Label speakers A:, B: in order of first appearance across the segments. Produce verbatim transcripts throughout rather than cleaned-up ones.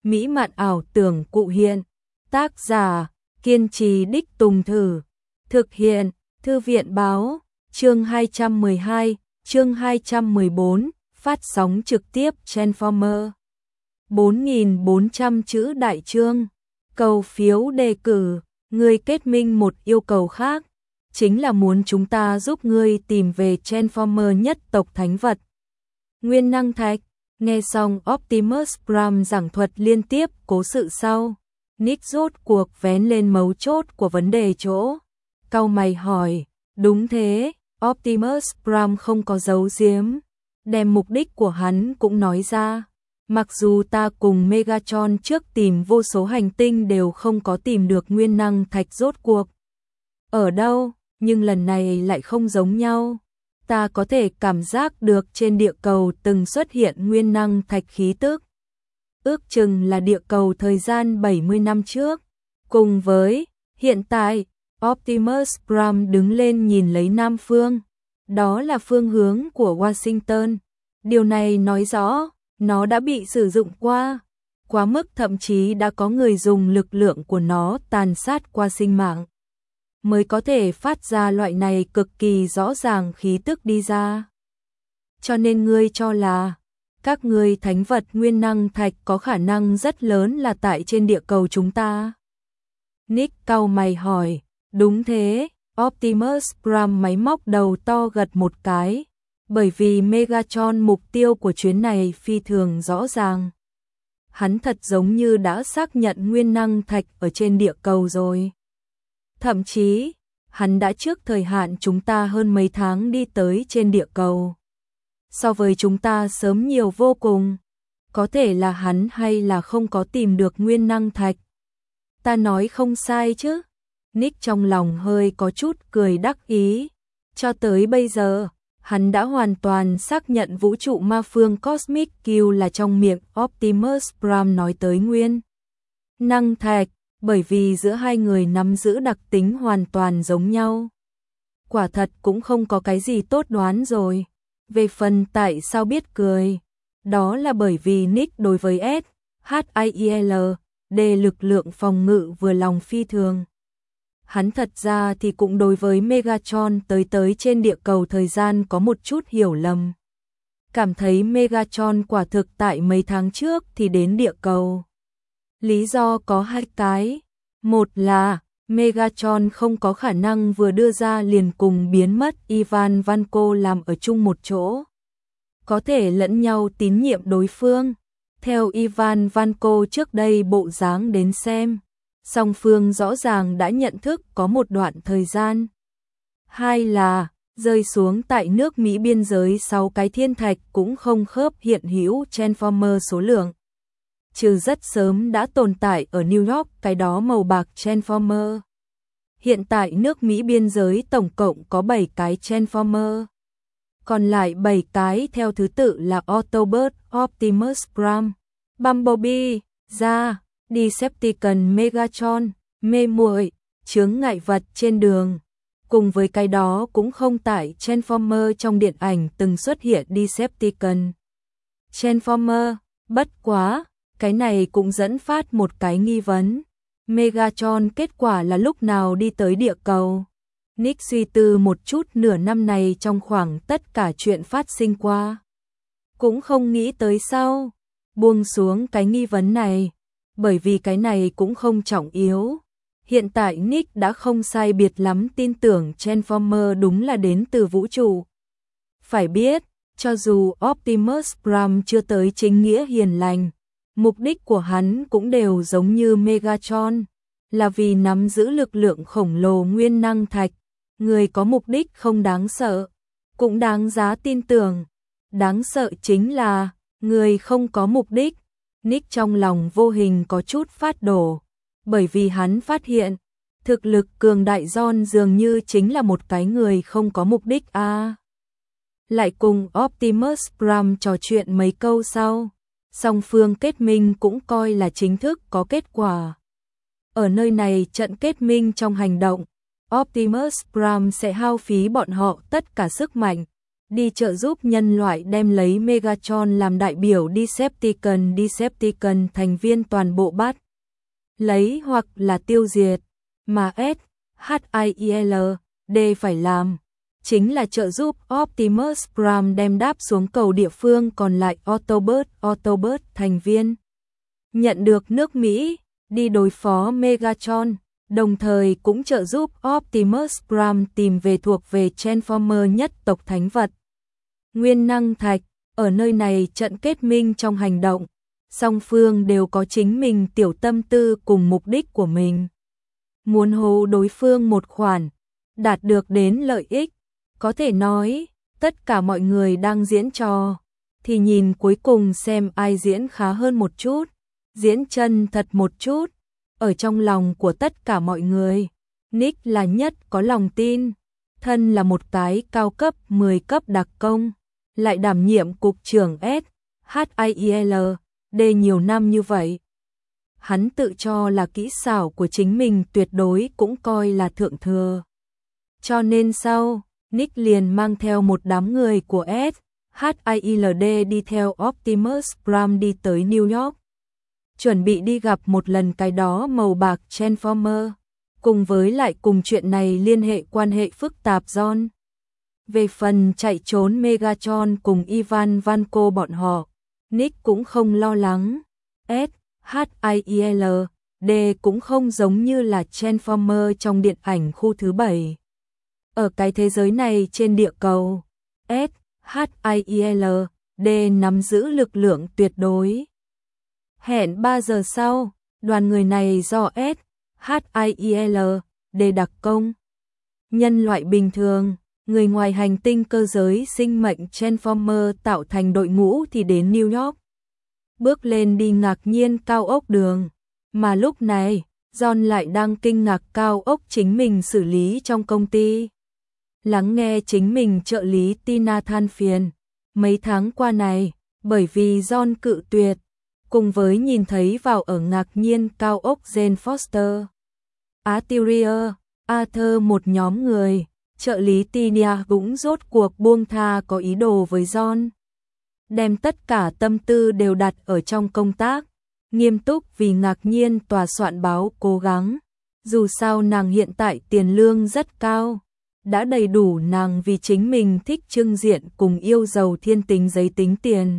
A: mỹ mạn ảo tưởng cụ hiện. Tác giả, kiên trì đích tùng thử. Thực hiện, Thư viện báo, chương hai trăm mười hai, chương hai trăm mười bốn, phát sóng trực tiếp Transformer. bốn nghìn bốn trăm chữ đại chương. Cầu phiếu đề cử, ngươi kết minh một yêu cầu khác, chính là muốn chúng ta giúp ngươi tìm về Transformer nhất tộc thánh vật. Nguyên năng thạch. Nghe xong Optimus Prime giảng thuật liên tiếp cố sự sau, Nick rốt cuộc vén lên mấu chốt của vấn đề chỗ. Cau mày hỏi, đúng thế, Optimus Prime không có giấu giếm, đem mục đích của hắn cũng nói ra. Mặc dù ta cùng Megatron trước tìm vô số hành tinh đều không có tìm được nguyên năng thạch rốt cuộc ở đâu, nhưng lần này lại không giống nhau. Ta có thể cảm giác được trên địa cầu từng xuất hiện nguyên năng thạch khí tức. Ước chừng là địa cầu thời gian bảy mươi năm trước. Cùng với, hiện tại, Optimus Prime đứng lên nhìn lấy Nam Phương. Đó là phương hướng của Washington. Điều này nói rõ, nó đã bị sử dụng qua. Quá mức thậm chí đã có người dùng lực lượng của nó tàn sát qua sinh mạng, mới có thể phát ra loại này cực kỳ rõ ràng khí tức đi ra. Cho nên ngươi cho là, các ngươi thánh vật nguyên năng thạch có khả năng rất lớn là tại trên địa cầu chúng ta. Nick cau mày hỏi, đúng thế, Optimus Prime máy móc đầu to gật một cái, bởi vì Megatron mục tiêu của chuyến này phi thường rõ ràng. Hắn thật giống như đã xác nhận nguyên năng thạch ở trên địa cầu rồi. Thậm chí, hắn đã trước thời hạn chúng ta hơn mấy tháng đi tới trên địa cầu. So với chúng ta sớm nhiều vô cùng. Có thể là hắn hay là không có tìm được nguyên năng thạch. Ta nói không sai chứ. Nick trong lòng hơi có chút cười đắc ý. Cho tới bây giờ, hắn đã hoàn toàn xác nhận vũ trụ ma phương Cosmic Q là trong miệng Optimus Prime nói tới nguyên năng thạch. Bởi vì giữa hai người nắm giữ đặc tính hoàn toàn giống nhau. Quả thật cũng không có cái gì tốt đoán rồi. Về phần tại sao biết cười, đó là bởi vì Nick đối với S, H I E L, D lực lượng phòng ngự vừa lòng phi thường. Hắn thật ra thì cũng đối với Megatron tới tới trên địa cầu thời gian có một chút hiểu lầm. Cảm thấy Megatron quả thực tại mấy tháng trước thì đến địa cầu. Lý do có hai cái. Một là Megatron không có khả năng vừa đưa ra liền cùng biến mất Ivan Vanko làm ở chung một chỗ. Có thể lẫn nhau tín nhiệm đối phương. Theo Ivan Vanko trước đây bộ dáng đến xem, song phương rõ ràng đã nhận thức có một đoạn thời gian. Hai là rơi xuống tại nước Mỹ biên giới sáu cái thiên thạch cũng không khớp hiện hữu Transformer số lượng. Trừ rất sớm đã tồn tại ở New York cái đó màu bạc Transformer. Hiện tại nước Mỹ biên giới tổng cộng có bảy cái Transformer. Còn lại bảy cái theo thứ tự là Autobot, Optimus Prime, Bumblebee, Ra, Decepticon, Megatron, mê muội, chướng ngại vật trên đường. Cùng với cái đó cũng không tại Transformer trong điện ảnh từng xuất hiện Decepticon. Transformer, bất quá. Cái này cũng dẫn phát một cái nghi vấn. Megatron kết quả là lúc nào đi tới địa cầu? Nick suy tư một chút nửa năm này trong khoảng tất cả chuyện phát sinh qua. Cũng không nghĩ tới sau. Buông xuống cái nghi vấn này. Bởi vì cái này cũng không trọng yếu. Hiện tại Nick đã không sai biệt lắm tin tưởng Transformer đúng là đến từ vũ trụ. Phải biết, cho dù Optimus Prime chưa tới chính nghĩa hiền lành, mục đích của hắn cũng đều giống như Megatron, là vì nắm giữ lực lượng khổng lồ nguyên năng thạch. Người có mục đích không đáng sợ, cũng đáng giá tin tưởng. Đáng sợ chính là, người không có mục đích. Nick trong lòng vô hình có chút phát đổ, bởi vì hắn phát hiện, thực lực cường đại John dường như chính là một cái người không có mục đích a. À, lại cùng Optimus Prime trò chuyện mấy câu sau. Song phương kết minh cũng coi là chính thức có kết quả. Ở nơi này trận kết minh trong hành động, Optimus Prime sẽ hao phí bọn họ tất cả sức mạnh, đi trợ giúp nhân loại đem lấy Megatron làm đại biểu Decepticon. Decepticon thành viên toàn bộ bắt lấy hoặc là tiêu diệt, mà S H I E L D phải làm chính là trợ giúp Optimus Prime đem đáp xuống cầu địa phương, còn lại Autobot, Autobot thành viên nhận được nước Mỹ đi đối phó Megatron, đồng thời cũng trợ giúp Optimus Prime tìm về thuộc về Transformer nhất tộc thánh vật Nguyên năng thạch. Ở nơi này trận kết minh trong hành động, song phương đều có chính mình tiểu tâm tư cùng mục đích của mình. Muốn hô đối phương một khoản, đạt được đến lợi ích, có thể nói, tất cả mọi người đang diễn trò, thì nhìn cuối cùng xem ai diễn khá hơn một chút, diễn chân thật một chút. Ở trong lòng của tất cả mọi người, Nick là nhất có lòng tin, thân là một cái cao cấp mười cấp đặc công, lại đảm nhiệm cục trưởng S H I E L D nhiều năm như vậy. Hắn tự cho là kỹ xảo của chính mình tuyệt đối cũng coi là thượng thừa. Cho nên sau, Nick liền mang theo một đám người của S H I E L D đi theo Optimus Prime đi tới New York, chuẩn bị đi gặp một lần cái đó màu bạc Transformer, cùng với lại cùng chuyện này liên hệ quan hệ phức tạp John. Về phần chạy trốn Megatron cùng Ivan Vanko bọn họ, Nick cũng không lo lắng. S H I E L D cũng không giống như là Transformer trong điện ảnh khu thứ bảy. Ở cái thế giới này trên địa cầu, S H I E L D nắm giữ lực lượng tuyệt đối. Hẹn ba giờ sau, đoàn người này do S H I E L D đặc công, nhân loại bình thường, người ngoài hành tinh cơ giới sinh mệnh Transformer tạo thành đội ngũ thì đến New York. Bước lên đi ngạc nhiên cao ốc đường, mà lúc này, John lại đang kinh ngạc cao ốc chính mình xử lý trong công ty. Lắng nghe chính mình trợ lý Tina than phiền, mấy tháng qua này, bởi vì John cự tuyệt, cùng với nhìn thấy vào ở ngạc nhiên cao ốc Jane Foster, Arthur, Arthur một nhóm người, trợ lý Tina cũng rốt cuộc buông tha có ý đồ với John. Đem tất cả tâm tư đều đặt ở trong công tác, nghiêm túc vì ngạc nhiên tòa soạn báo cố gắng. Dù sao nàng hiện tại tiền lương rất cao, đã đầy đủ nàng vì chính mình thích trưng diện cùng yêu giàu thiên tính giấy tính tiền.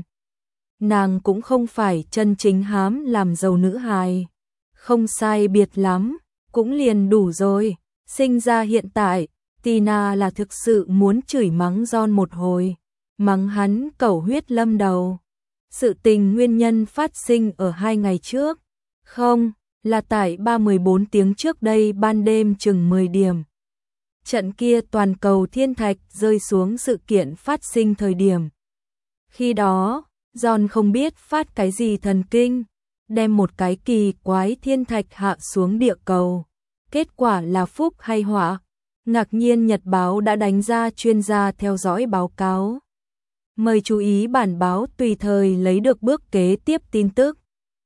A: Nàng cũng không phải chân chính hám làm giàu nữ hài, không sai biệt lắm, cũng liền đủ rồi. Sinh ra hiện tại, Tina là thực sự muốn chửi mắng John một hồi, mắng hắn cẩu huyết lâm đầu. Sự tình nguyên nhân phát sinh ở hai ngày trước, không, là tại ba mươi bốn tiếng trước đây ban đêm chừng mười điểm. Trận kia toàn cầu thiên thạch rơi xuống sự kiện phát sinh thời điểm. Khi đó, John không biết phát cái gì thần kinh, đem một cái kỳ quái thiên thạch hạ xuống địa cầu. Kết quả là phúc hay họa? Ngạc nhiên Nhật báo đã đánh ra chuyên gia theo dõi báo cáo. Mời chú ý bản báo tùy thời lấy được bước kế tiếp tin tức.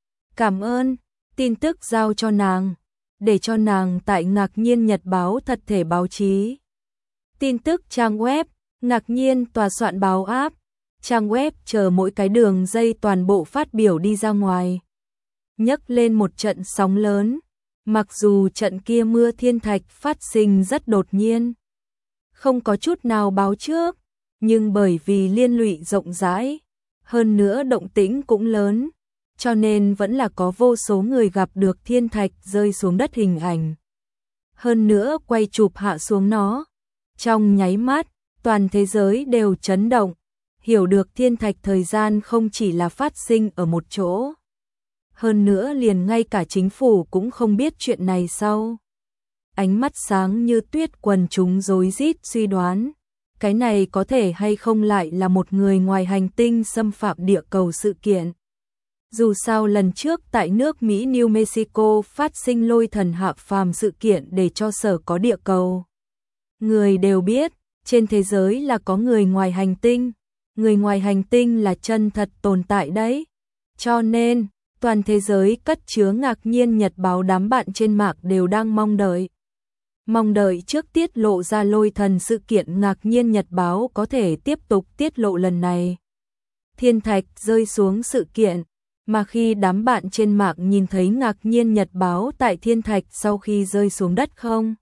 A: Cảm ơn, tin tức giao cho nàng, để cho nàng tại Ngạc nhiên Nhật báo thật thể báo chí. Tin tức trang web, Ngạc nhiên tòa soạn báo app, trang web chờ mỗi cái đường dây toàn bộ phát biểu đi ra ngoài. Nhấc lên một trận sóng lớn, mặc dù trận kia mưa thiên thạch phát sinh rất đột nhiên, không có chút nào báo trước, nhưng bởi vì liên lụy rộng rãi, hơn nữa động tĩnh cũng lớn, cho nên vẫn là có vô số người gặp được thiên thạch rơi xuống đất hình ảnh. Hơn nữa quay chụp hạ xuống nó. Trong nháy mắt, toàn thế giới đều chấn động, hiểu được thiên thạch thời gian không chỉ là phát sinh ở một chỗ. Hơn nữa liền ngay cả chính phủ cũng không biết chuyện này sau. Ánh mắt sáng như tuyết quần chúng rối rít suy đoán, cái này có thể hay không lại là một người ngoài hành tinh xâm phạm địa cầu sự kiện. Dù sao lần trước tại nước Mỹ New Mexico phát sinh lôi thần hạ phàm sự kiện để cho sở có địa cầu. Người đều biết, trên thế giới là có người ngoài hành tinh, người ngoài hành tinh là chân thật tồn tại đấy. Cho nên, toàn thế giới cất chứa Ngạc nhiên Nhật báo đám bạn trên mạng đều đang mong đợi. mong đợi trước tiết lộ ra lôi thần sự kiện ngạc nhiên nhật báo có thể tiếp tục tiết lộ lần này. Thiên thạch rơi xuống sự kiện, mà khi đám bạn trên mạng nhìn thấy ngạc nhiên nhật báo tại thiên thạch sau khi rơi xuống đất không?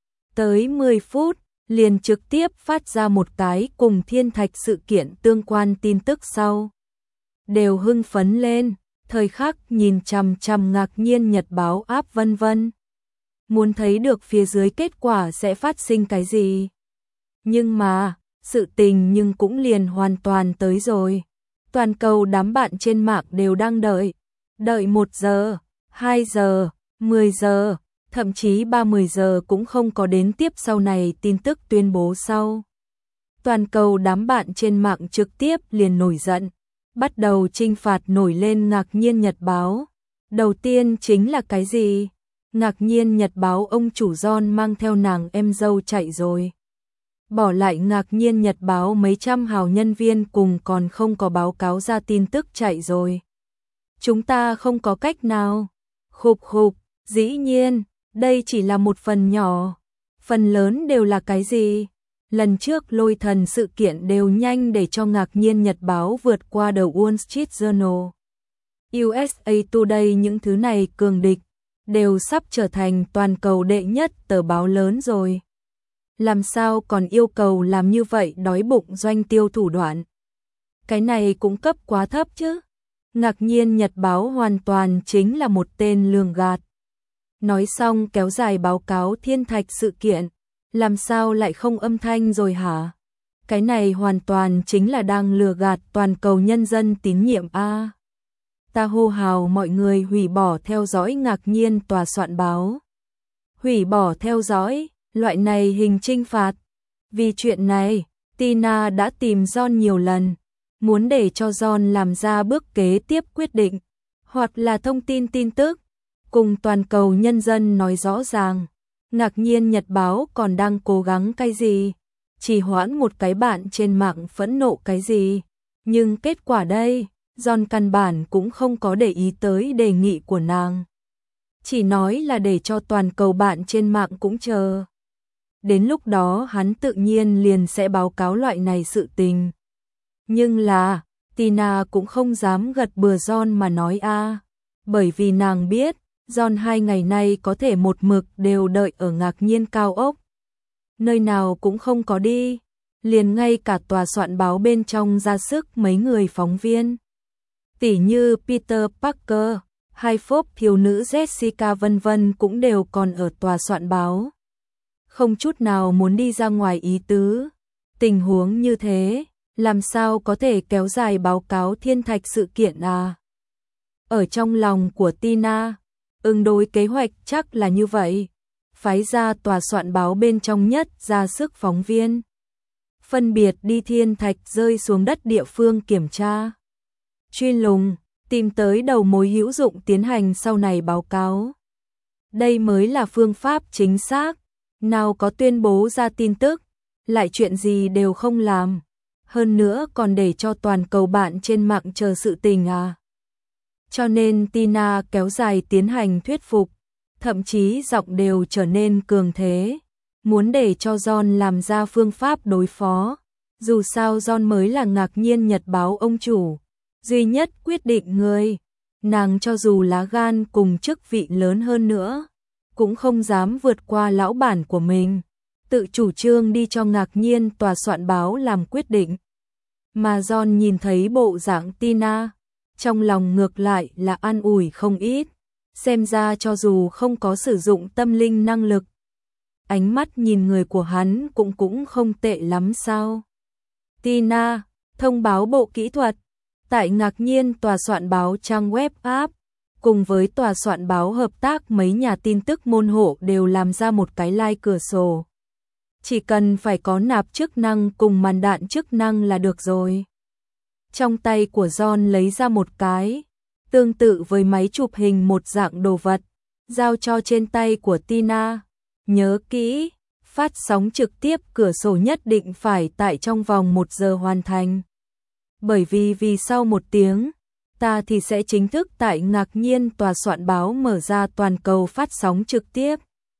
A: Tới mười phút, liền trực tiếp phát ra một cái cùng thiên thạch sự kiện tương quan tin tức sau. Đều hưng phấn lên, thời khắc nhìn chằm chằm ngạc nhiên nhật báo áp vân vân. Muốn thấy được phía dưới kết quả sẽ phát sinh cái gì. Nhưng mà, sự tình nhưng cũng liền hoàn toàn tới rồi. Toàn cầu đám bạn trên mạng đều đang đợi. Đợi một giờ, hai giờ, mười giờ, thậm chí ba mươi giờ cũng không có đến tiếp sau này tin tức tuyên bố sau. Toàn cầu đám bạn trên mạng trực tiếp liền nổi giận, bắt đầu trinh phạt nổi lên ngạc nhiên nhật báo. Đầu tiên chính là cái gì? Ngạc nhiên nhật báo ông chủ John mang theo nàng em dâu chạy rồi. Bỏ lại ngạc nhiên nhật báo mấy trăm hào nhân viên cùng còn không có báo cáo ra tin tức chạy rồi. Chúng ta không có cách nào. Khục khục, dĩ nhiên, đây chỉ là một phần nhỏ. Phần lớn đều là cái gì? Lần trước lôi thần sự kiện đều nhanh để cho ngạc nhiên nhật báo vượt qua The Wall Street Journal. u ét a Today những thứ này cường địch, đều sắp trở thành toàn cầu đệ nhất tờ báo lớn rồi. Làm sao còn yêu cầu làm như vậy đói bụng doanh tiêu thủ đoạn? Cái này cũng cấp quá thấp chứ. Ngạc nhiên nhật báo hoàn toàn chính là một tên lường gạt. Nói xong kéo dài báo cáo thiên thạch sự kiện, làm sao lại không âm thanh rồi hả? Cái này hoàn toàn chính là đang lừa gạt toàn cầu nhân dân tín nhiệm a. Ta hô hào mọi người hủy bỏ theo dõi ngạc nhiên tòa soạn báo. Hủy bỏ theo dõi, loại này hình trinh phạt. Vì chuyện này, Tina đã tìm John nhiều lần, muốn để cho John làm ra bước kế tiếp quyết định, hoặc là thông tin tin tức, cùng toàn cầu nhân dân nói rõ ràng. Ngạc nhiên nhật báo còn đang cố gắng cái gì? Chỉ hoãn một cái bạn trên mạng phẫn nộ cái gì? Nhưng kết quả đây, John căn bản cũng không có để ý tới đề nghị của nàng. Chỉ nói là để cho toàn cầu bạn trên mạng cũng chờ. Đến lúc đó hắn tự nhiên liền sẽ báo cáo loại này sự tình. Nhưng là, Tina cũng không dám gật bừa John mà nói a, bởi vì nàng biết, John hai ngày nay có thể một mực đều đợi ở ngạc nhiên cao ốc. Nơi nào cũng không có đi, liền ngay cả tòa soạn báo bên trong ra sức mấy người phóng viên. Tỉ như Peter Parker, hai phốp thiếu nữ Jessica vân vân cũng đều còn ở tòa soạn báo. Không chút nào muốn đi ra ngoài ý tứ. Tình huống như thế, làm sao có thể kéo dài báo cáo thiên thạch sự kiện à? Ở trong lòng của Tina, ứng đối kế hoạch chắc là như vậy. Phái ra tòa soạn báo bên trong nhất ra sức phóng viên. Phân biệt đi thiên thạch rơi xuống đất địa phương kiểm tra. Truy lùng, tìm tới đầu mối hữu dụng tiến hành sau này báo cáo. Đây mới là phương pháp chính xác. Nào có tuyên bố ra tin tức, lại chuyện gì đều không làm. Hơn nữa còn để cho toàn cầu bạn trên mạng chờ sự tình à. Cho nên Tina kéo dài tiến hành thuyết phục, thậm chí giọng đều trở nên cường thế. Muốn để cho John làm ra phương pháp đối phó. Dù sao John mới là ngạc nhiên nhật báo ông chủ, duy nhất quyết định người. Nàng cho dù lá gan cùng chức vị lớn hơn nữa, cũng không dám vượt qua lão bản của mình, tự chủ trương đi cho ngạc nhiên tòa soạn báo làm quyết định. Mà John nhìn thấy bộ dạng Tina, trong lòng ngược lại là an ủi không ít, xem ra cho dù không có sử dụng tâm linh năng lực, ánh mắt nhìn người của hắn cũng cũng không tệ lắm sao. Tina, thông báo bộ kỹ thuật, tại ngạc nhiên tòa soạn báo trang web app, cùng với tòa soạn báo hợp tác mấy nhà tin tức môn hộ đều làm ra một cái like cửa sổ. Chỉ cần phải có nạp chức năng cùng màn đạn chức năng là được rồi. Trong tay của John lấy ra một cái, tương tự với máy chụp hình một dạng đồ vật, giao cho trên tay của Tina. Nhớ kỹ, phát sóng trực tiếp cửa sổ nhất định phải tại trong vòng một giờ hoàn thành. Bởi vì vì sau một tiếng, ta thì sẽ chính thức tại ngạc nhiên tòa soạn báo mở ra toàn cầu phát sóng trực tiếp.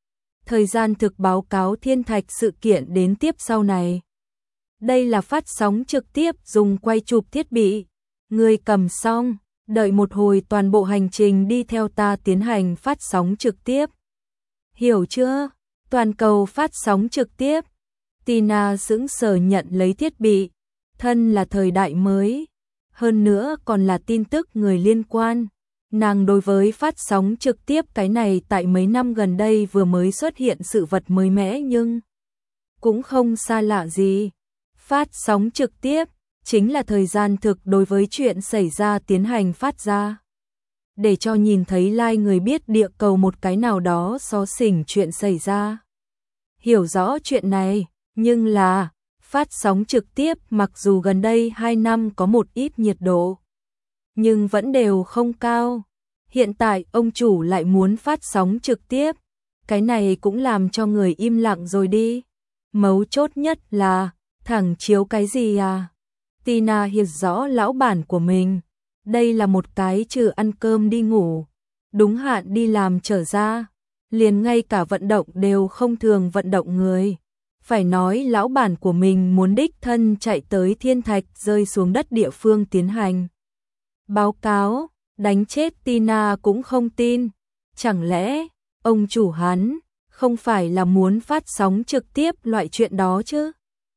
A: thời gian thực báo cáo thiên thạch sự kiện đến tiếp sau này. Đây là phát sóng trực tiếp dùng quay chụp thiết bị. Ngươi cầm xong, đợi một hồi toàn bộ hành trình đi theo ta tiến hành phát sóng trực tiếp. Hiểu chưa? Toàn cầu phát sóng trực tiếp. Tina sững sờ nhận lấy thiết bị. Thân là thời đại mới. Hơn nữa còn là tin tức người liên quan. Nàng đối với phát sóng trực tiếp cái này tại mấy năm gần đây vừa mới xuất hiện sự vật mới mẻ nhưng cũng không xa lạ gì. Phát sóng trực tiếp chính là thời gian thực đối với chuyện xảy ra tiến hành phát ra. Để cho nhìn thấy live người biết địa cầu một cái nào đó xó xỉnh chuyện xảy ra. Hiểu rõ chuyện này, nhưng là phát sóng trực tiếp mặc dù gần đây hai năm có một ít nhiệt độ, nhưng vẫn đều không cao. Hiện tại ông chủ lại muốn phát sóng trực tiếp, cái này cũng làm cho người im lặng rồi đi. Mấu chốt nhất là, thẳng chiếu cái gì à? Tina hiểu rõ lão bản của mình, đây là một cái trừ ăn cơm đi ngủ, đúng hạn đi làm trở ra, liền ngay cả vận động đều không thường vận động người. Phải nói lão bản của mình muốn đích thân chạy tới thiên thạch rơi xuống đất địa phương tiến hành báo cáo, đánh chết Tina cũng không tin. Chẳng lẽ ông chủ hắn không phải là muốn phát sóng trực tiếp loại chuyện đó chứ?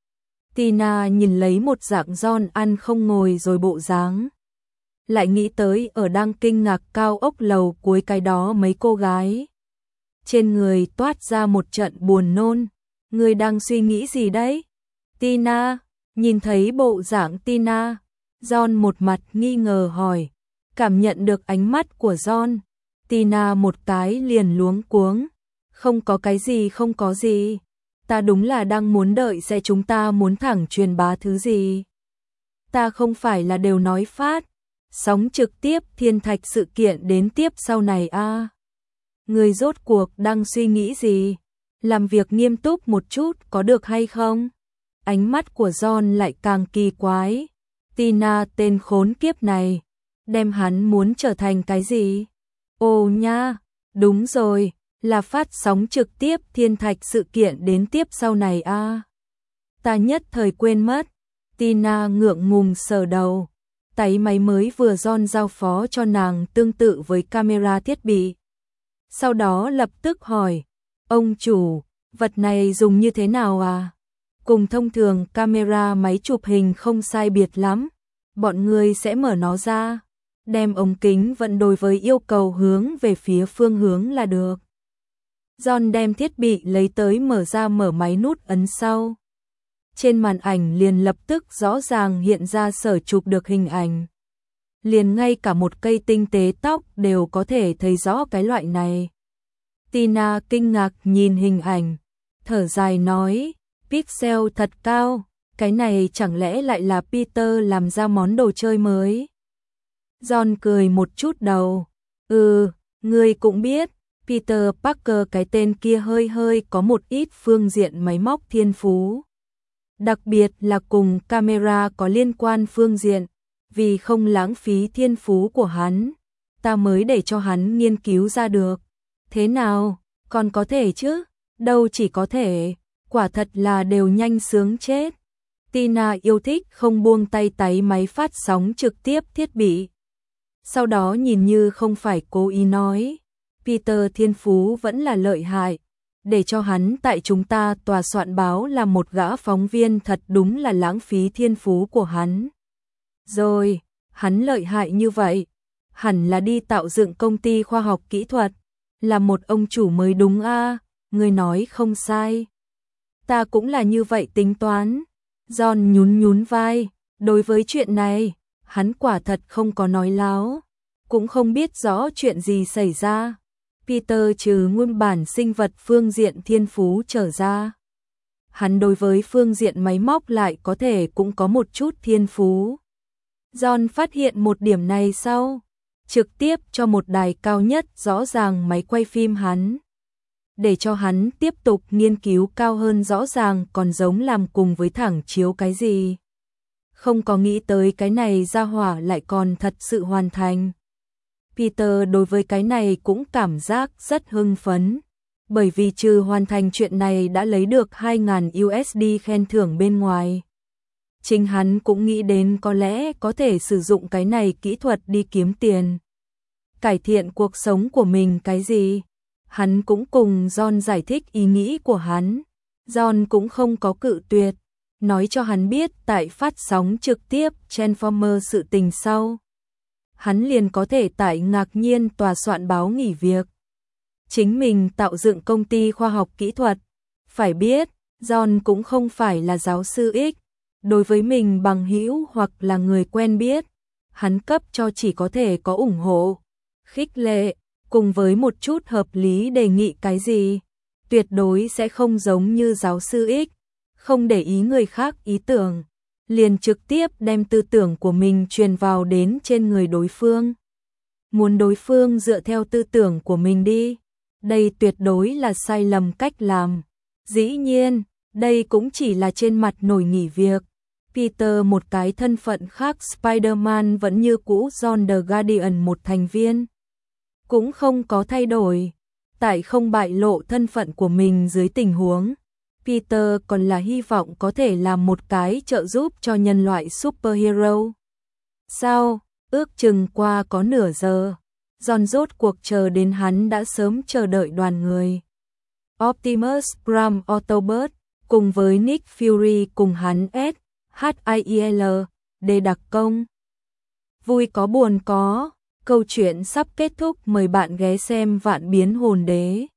A: Tina nhìn lấy một dạng John ăn không ngồi rồi bộ dáng. Lại nghĩ tới ở đang kinh ngạc cao ốc lầu cuối cái đó mấy cô gái. Trên người toát ra một trận buồn nôn. Người đang suy nghĩ gì đấy? Tina, nhìn thấy bộ dạng Tina, John một mặt nghi ngờ hỏi. Cảm nhận được ánh mắt của John, Tina một cái liền luống cuống. Không có cái gì không có gì. Ta đúng là đang muốn đợi sẽ chúng ta muốn thẳng truyền bá thứ gì. Ta không phải là đều nói phát. Sóng trực tiếp thiên thạch sự kiện đến tiếp sau này a à. Người rốt cuộc đang suy nghĩ gì? Làm việc nghiêm túc một chút có được hay không? Ánh mắt của John lại càng kỳ quái. Tina tên khốn kiếp này, đem hắn muốn trở thành cái gì? Ồ nha, đúng rồi, là phát sóng trực tiếp thiên thạch sự kiện đến tiếp sau này a à. Ta nhất thời quên mất. Tina ngượng ngùng sờ đầu. Tay máy mới vừa John giao phó cho nàng tương tự với camera thiết bị. Sau đó lập tức hỏi, ông chủ, vật này dùng như thế nào à? Cùng thông thường camera máy chụp hình không sai biệt lắm. Bọn người sẽ mở nó ra, đem ống kính vận đối với yêu cầu hướng về phía phương hướng là được. John đem thiết bị lấy tới mở ra mở máy nút ấn sau. Trên màn ảnh liền lập tức rõ ràng hiện ra sở chụp được hình ảnh. Liền ngay cả một cây tinh tế tóc đều có thể thấy rõ cái loại này. Tina kinh ngạc nhìn hình ảnh, thở dài nói, pixel thật cao, cái này chẳng lẽ lại là Peter làm ra món đồ chơi mới? John cười một chút đầu, ừ, ngươi cũng biết, Peter Parker cái tên kia hơi hơi có một ít phương diện máy móc thiên phú. Đặc biệt là cùng camera có liên quan phương diện, vì không lãng phí thiên phú của hắn, ta mới để cho hắn nghiên cứu ra được. Thế nào, còn có thể chứ? Đâu chỉ có thể, quả thật là đều nhanh sướng chết. Tina yêu thích không buông tay táy máy phát sóng trực tiếp thiết bị. Sau đó nhìn như không phải cố ý nói, Peter thiên phú vẫn là lợi hại. Để cho hắn tại chúng ta tòa soạn báo là một gã phóng viên thật đúng là lãng phí thiên phú của hắn. Rồi, hắn lợi hại như vậy, hẳn là đi tạo dựng công ty khoa học kỹ thuật, là một ông chủ mới đúng a, à, người nói không sai. Ta cũng là như vậy tính toán. John nhún nhún vai, đối với chuyện này, hắn quả thật không có nói láo, cũng không biết rõ chuyện gì xảy ra. Peter trừ nguyên bản sinh vật phương diện thiên phú trở ra. Hắn đối với phương diện máy móc lại có thể cũng có một chút thiên phú. John phát hiện một điểm này sau, trực tiếp cho một đài cao nhất rõ ràng máy quay phim hắn. Để cho hắn tiếp tục nghiên cứu cao hơn rõ ràng còn giống làm cùng với thẳng chiếu cái gì. Không có nghĩ tới cái này ra hỏa lại còn thật sự hoàn thành. Peter đối với cái này cũng cảm giác rất hưng phấn. bởi vì trừ hoàn thành chuyện này đã lấy được hai nghìn u ét đê khen thưởng bên ngoài. Chính hắn cũng nghĩ đến có lẽ có thể sử dụng cái này kỹ thuật đi kiếm tiền. Cải thiện cuộc sống của mình cái gì? Hắn cũng cùng John giải thích ý nghĩ của hắn. John cũng không có cự tuyệt, nói cho hắn biết tại phát sóng trực tiếp Transformer sự tình sau. Hắn liền có thể tại ngạc nhiên tòa soạn báo nghỉ việc. Chính mình tạo dựng công ty khoa học kỹ thuật. Phải biết, John cũng không phải là giáo sư X. Đối với mình bằng hữu hoặc là người quen biết, hắn cấp cho chỉ có thể có ủng hộ, khích lệ, cùng với một chút hợp lý đề nghị cái gì. Tuyệt đối sẽ không giống như giáo sư X, không để ý người khác ý tưởng, liền trực tiếp đem tư tưởng của mình truyền vào đến trên người đối phương. Muốn đối phương dựa theo tư tưởng của mình đi, đây tuyệt đối là sai lầm cách làm. Dĩ nhiên, đây cũng chỉ là trên mặt nổi nghỉ việc. Peter một cái thân phận khác Spider-Man vẫn như cũ John the Guardian một thành viên. Cũng không có thay đổi. Tại không bại lộ thân phận của mình dưới tình huống, Peter còn là hy vọng có thể làm một cái trợ giúp cho nhân loại superhero. Sau, ước chừng qua có nửa giờ, John rốt cuộc chờ đến hắn đã sớm chờ đợi đoàn người. Optimus Prime Autobot cùng với Nick Fury cùng hắn S, H I L, để đặc công. Vui có buồn có, câu chuyện sắp kết thúc, mời bạn ghé xem Vạn Biến Hồn Đế.